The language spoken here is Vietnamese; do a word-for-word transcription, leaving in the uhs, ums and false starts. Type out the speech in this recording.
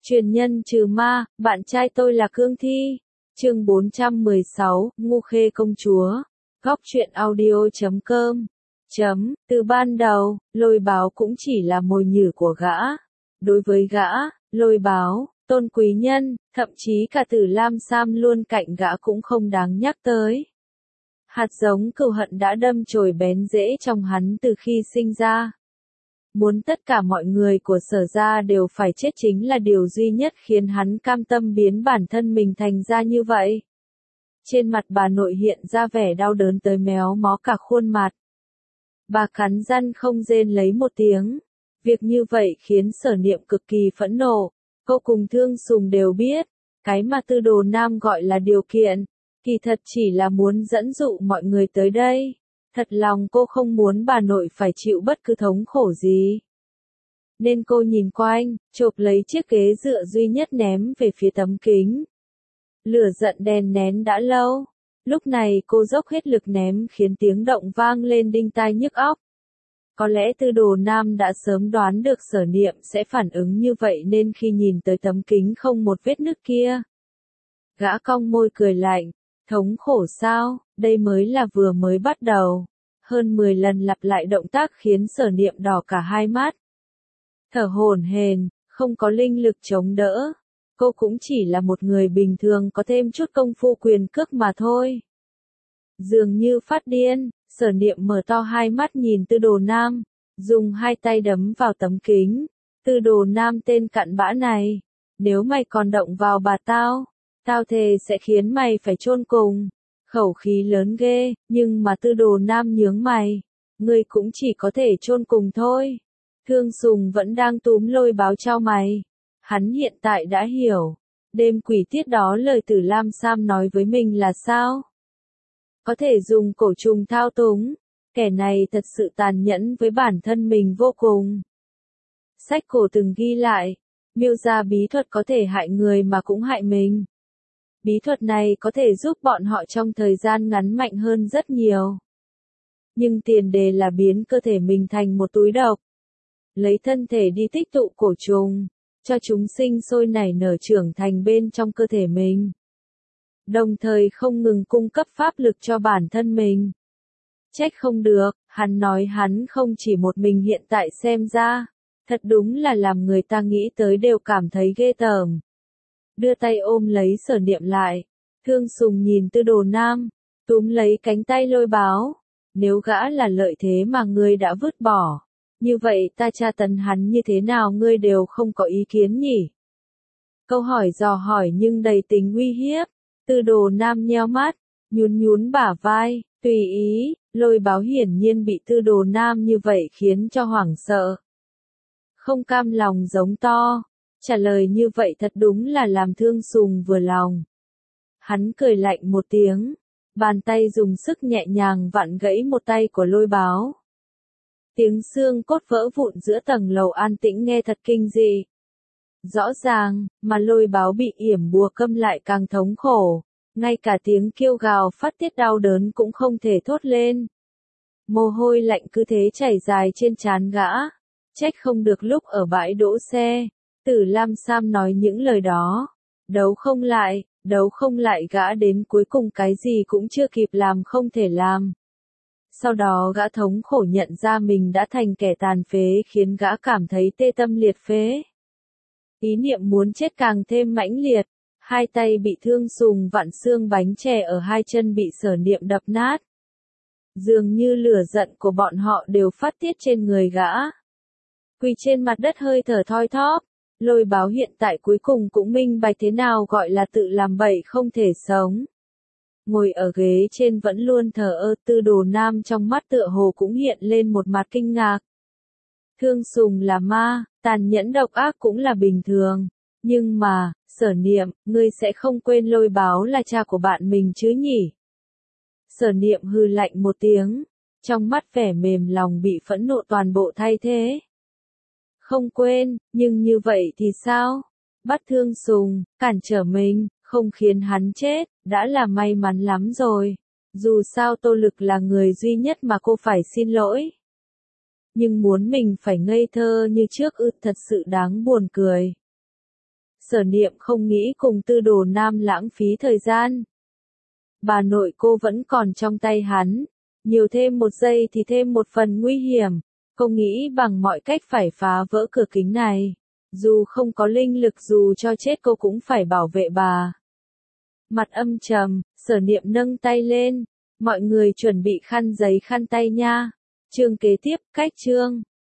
Truyền nhân trừ ma, bạn trai tôi là Cương Thi. Chương bốn trăm mười sáu, Ngu Khê công chúa. Góc truyện audio chấm com. Chấm, từ ban đầu, Lôi Báo cũng chỉ là mồi nhử của gã. Đối với gã, Lôi Báo, Tôn Quý Nhân, thậm chí cả Tử Lam Sam luôn cạnh gã cũng không đáng nhắc tới. Hạt giống cừu hận đã đâm chồi bén rễ trong hắn từ khi sinh ra. Muốn tất cả mọi người của Sở gia đều phải chết chính là điều duy nhất khiến hắn cam tâm biến bản thân mình thành ra như vậy. Trên mặt bà nội hiện ra vẻ đau đớn tới méo mó cả khuôn mặt. Bà cắn răng không rên lấy một tiếng. Việc như vậy khiến Sở Niệm cực kỳ phẫn nộ. Cô cùng Thương Sùng đều biết, cái mà Tư Đồ Nam gọi là điều kiện, kỳ thật chỉ là muốn dẫn dụ mọi người tới đây. Thật lòng cô không muốn bà nội phải chịu bất cứ thống khổ gì. Nên cô nhìn quanh, chộp lấy chiếc ghế dựa duy nhất ném về phía tấm kính. Lửa giận đè nén đã lâu. Lúc này cô dốc hết lực ném khiến tiếng động vang lên đinh tai nhức óc. Có lẽ Tư Đồ Nam đã sớm đoán được Sở Niệm sẽ phản ứng như vậy nên khi nhìn tới tấm kính không một vết nứt kia. Gã cong môi cười lạnh. Thống khổ sao, đây mới là vừa mới bắt đầu. Hơn mười lần lặp lại động tác khiến Sở Niệm đỏ cả hai mắt. Thở hổn hển, không có linh lực chống đỡ. Cô cũng chỉ là một người bình thường có thêm chút công phu quyền cước mà thôi. Dường như phát điên, Sở Niệm mở to hai mắt nhìn Tư Đồ Nam, dùng hai tay đấm vào tấm kính. Tư Đồ Nam tên cặn bã này, nếu mày còn động vào bà tao, tao thề sẽ khiến mày phải chôn cùng. Khẩu khí lớn ghê, nhưng mà Tư Đồ Nam nhướng mày, ngươi cũng chỉ có thể chôn cùng thôi. Thương Sùng vẫn đang túm Lôi Báo trao mày. Hắn hiện tại đã hiểu, đêm quỷ tiết đó lời Tử Lam Sam nói với mình là sao? Có thể dùng cổ trùng thao túng, kẻ này thật sự tàn nhẫn với bản thân mình vô cùng. Sách cổ từng ghi lại, miêu ra bí thuật có thể hại người mà cũng hại mình. Bí thuật này có thể giúp bọn họ trong thời gian ngắn mạnh hơn rất nhiều. Nhưng tiền đề là biến cơ thể mình thành một túi độc. Lấy thân thể đi tích tụ cổ trùng, cho chúng sinh sôi nảy nở trưởng thành bên trong cơ thể mình. Đồng thời không ngừng cung cấp pháp lực cho bản thân mình. Trách không được, hắn nói hắn không chỉ một mình hiện tại xem ra. Thật đúng là làm người ta nghĩ tới đều cảm thấy ghê tởm. Đưa tay ôm lấy Sở Niệm lại. Thương Sùng nhìn Tư Đồ Nam, túm lấy cánh tay Lôi Báo. Nếu gã là lợi thế mà ngươi đã vứt bỏ, như vậy ta tra tấn hắn như thế nào ngươi đều không có ý kiến nhỉ? Câu hỏi dò hỏi nhưng đầy tính uy hiếp. Tư Đồ Nam nheo mắt, nhún nhún bả vai, tùy ý. Lôi Báo hiển nhiên bị Tư Đồ Nam như vậy khiến cho hoảng sợ. Không cam lòng giống to. Trả lời như vậy thật đúng là làm Thương Sùng vừa lòng. Hắn cười lạnh một tiếng. Bàn tay dùng sức nhẹ nhàng vặn gãy một tay của Lôi Báo. Tiếng xương cốt vỡ vụn giữa tầng lầu an tĩnh nghe thật kinh dị. Rõ ràng, mà Lôi Báo bị yểm bùa câm lại càng thống khổ. Ngay cả tiếng kêu gào phát tiết đau đớn cũng không thể thốt lên. Mồ hôi lạnh cứ thế chảy dài trên trán gã. Trách không được lúc ở bãi đỗ xe, Tử Lam Sam nói những lời đó. Đấu không lại, đấu không lại gã đến cuối cùng cái gì cũng chưa kịp làm không thể làm. Sau đó gã thống khổ nhận ra mình đã thành kẻ tàn phế khiến gã cảm thấy tê tâm liệt phế. Ý niệm muốn chết càng thêm mãnh liệt, hai tay bị Thương Sùng vặn xương bánh chè ở hai chân bị Sở Niệm đập nát. Dường như lửa giận của bọn họ đều phát tiết trên người gã. Quỳ trên mặt đất hơi thở thoi thóp, Lôi Báo hiện tại cuối cùng cũng minh bạch thế nào gọi là tự làm bậy không thể sống. Ngồi ở ghế trên vẫn luôn thờ ơ Tư Đồ Nam trong mắt tựa hồ cũng hiện lên một mặt kinh ngạc. Thương Sùng là ma, tàn nhẫn độc ác cũng là bình thường. Nhưng mà, Sở Niệm, ngươi sẽ không quên Lôi Báo là cha của bạn mình chứ nhỉ? Sở Niệm hừ lạnh một tiếng, trong mắt vẻ mềm lòng bị phẫn nộ toàn bộ thay thế. Không quên, nhưng như vậy thì sao? Bắt Thương Sùng, cản trở mình, không khiến hắn chết, đã là may mắn lắm rồi. Dù sao Tô Lực là người duy nhất mà cô phải xin lỗi. Nhưng muốn mình phải ngây thơ như trước ư thật sự đáng buồn cười. Sở Niệm không nghĩ cùng Tư Đồ Nam lãng phí thời gian. Bà nội cô vẫn còn trong tay hắn, nhiều thêm một giây thì thêm một phần nguy hiểm, cô nghĩ bằng mọi cách phải phá vỡ cửa kính này. Dù không có linh lực, dù cho chết cô cũng phải bảo vệ bà. Mặt âm trầm, Sở Niệm nâng tay lên, mọi người chuẩn bị khăn giấy khăn tay nha. Chương kế tiếp, cách chương.